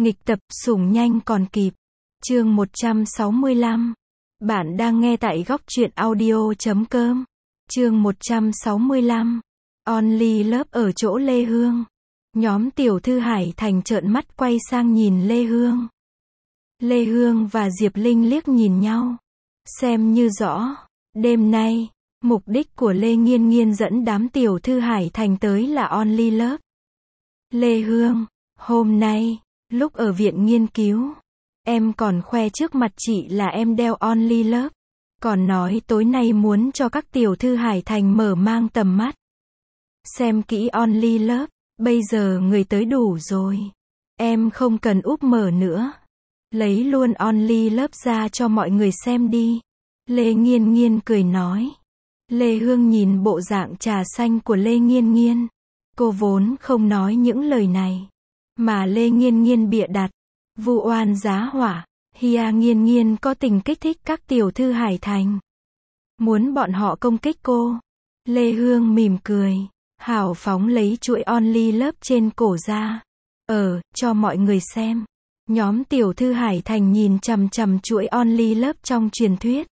Nghịch tập, sủng nhanh còn kịp. Chương 165. Bạn đang nghe tại góc truyện audio.com. Chương 165. Only Love ở chỗ Lê Hương. Nhóm tiểu thư Hải Thành trợn mắt quay sang nhìn Lê Hương. Lê Hương và Diệp Linh liếc nhìn nhau. Xem như rõ. Đêm nay, mục đích của Lê Nghiên Nghiên dẫn đám tiểu thư Hải Thành tới là Only Love. Lê Hương, hôm nay, lúc ở viện nghiên cứu, em còn khoe trước mặt chị là em đeo Only Love. Còn nói tối nay muốn cho các tiểu thư Hải Thành mở mang tầm mắt. Xem kỹ Only Love, bây giờ người tới đủ rồi. Em không cần úp mở nữa. Lấy luôn Only Love ra cho mọi người xem đi. Lê Nghiên Nghiên cười nói. Lê Hương nhìn bộ dạng trà xanh của Lê Nghiên Nghiên. Cô vốn không nói những lời này. Mà Lê Nghiên Nghiên bịa đặt. Vu oan giá hỏa. Hia Nghiên Nghiên có tình kích thích các tiểu thư Hải Thành. Muốn bọn họ công kích cô. Lê Hương mỉm cười. Hào phóng lấy chuỗi Only Love trên cổ ra. Cho mọi người xem. Nhóm tiểu thư Hải Thành nhìn chằm chằm chuỗi Only Love trong truyền thuyết.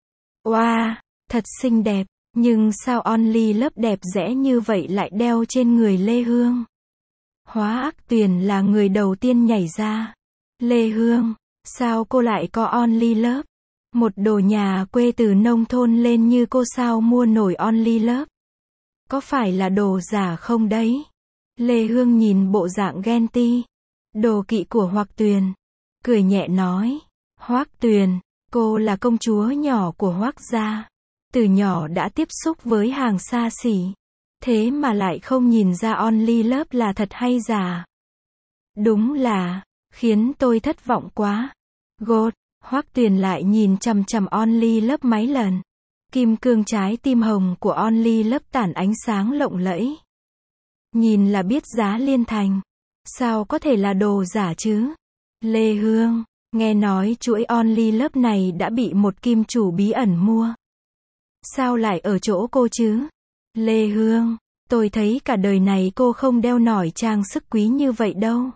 Wow, thật xinh đẹp. Nhưng sao Only Love đẹp đẽ như vậy lại đeo trên người Lê Hương? Hóa Ác Tuyền là người đầu tiên nhảy ra. Lê Hương, sao cô lại có Only Love? Một đồ nhà quê từ nông thôn lên như cô sao mua nổi Only Love? Có phải là đồ giả không đấy? Lê Hương nhìn bộ dạng ghen ti, đồ kỵ của Hoắc Tuyền, cười nhẹ nói. Hoắc Tuyền, cô là công chúa nhỏ của Hoắc gia. Từ nhỏ đã tiếp xúc với hàng xa xỉ. Thế mà lại không nhìn ra Only Love là thật hay giả. Đúng là, khiến tôi thất vọng quá. God, Hoắc Tuyền lại nhìn chằm chằm Only Love mấy lần. Kim cương trái tim hồng của Only Love tản ánh sáng lộng lẫy. Nhìn là biết giá liên thành. Sao có thể là đồ giả chứ? Lê Hương, nghe nói chuỗi Only Love này đã bị một kim chủ bí ẩn mua. Sao lại ở chỗ cô chứ? Lê Hương, tôi thấy cả đời này cô không đeo nổi trang sức quý như vậy đâu.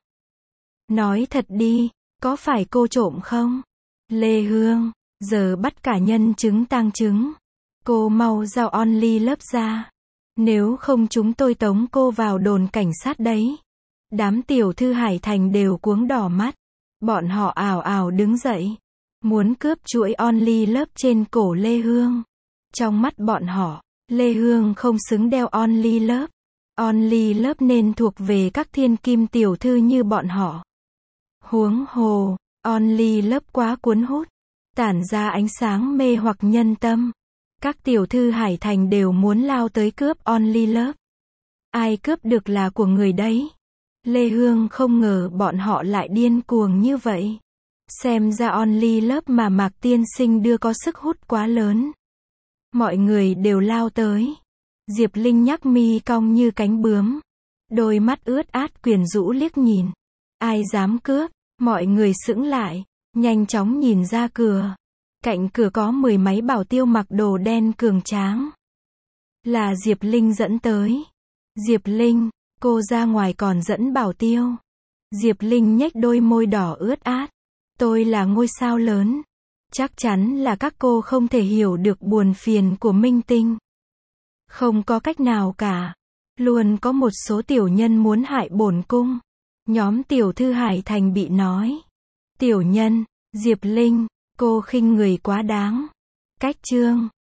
Nói thật đi, có phải cô trộm không? Lê Hương, giờ bắt cả nhân chứng tang chứng. Cô mau giao Only Love ra. Nếu không chúng tôi tống cô vào đồn cảnh sát đấy. Đám tiểu thư Hải Thành đều cuống đỏ mắt. Bọn họ ào ào đứng dậy. Muốn cướp chuỗi Only Love trên cổ Lê Hương. Trong mắt bọn họ, Lê Hương không xứng đeo Only Love. Only Love nên thuộc về các thiên kim tiểu thư như bọn họ. Huống hồ, Only Love quá cuốn hút, tản ra ánh sáng mê hoặc nhân tâm. Các tiểu thư Hải Thành đều muốn lao tới cướp Only Love. Ai cướp được là của người đấy. Lê Hương không ngờ bọn họ lại điên cuồng như vậy. Xem ra Only Love mà Mạc tiên sinh đưa có sức hút quá lớn. Mọi người đều lao tới. Diệp Linh nhắc mi cong như cánh bướm. Đôi mắt ướt át quyến rũ liếc nhìn. Ai dám cướp? Mọi người sững lại. Nhanh chóng nhìn ra cửa. Cạnh cửa có 10 mấy bảo tiêu mặc đồ đen cường tráng. Là Diệp Linh dẫn tới. Diệp Linh, cô ra ngoài còn dẫn bảo tiêu. Diệp Linh nhếch đôi môi đỏ ướt át. Tôi là ngôi sao lớn. Chắc chắn là các cô không thể hiểu được buồn phiền của minh tinh. Không có cách nào cả. Luôn có một số tiểu nhân muốn hại bổn cung. Nhóm tiểu thư Hải Thành bị nói. Tiểu nhân, Diệp Linh, cô khinh người quá đáng. Cách chương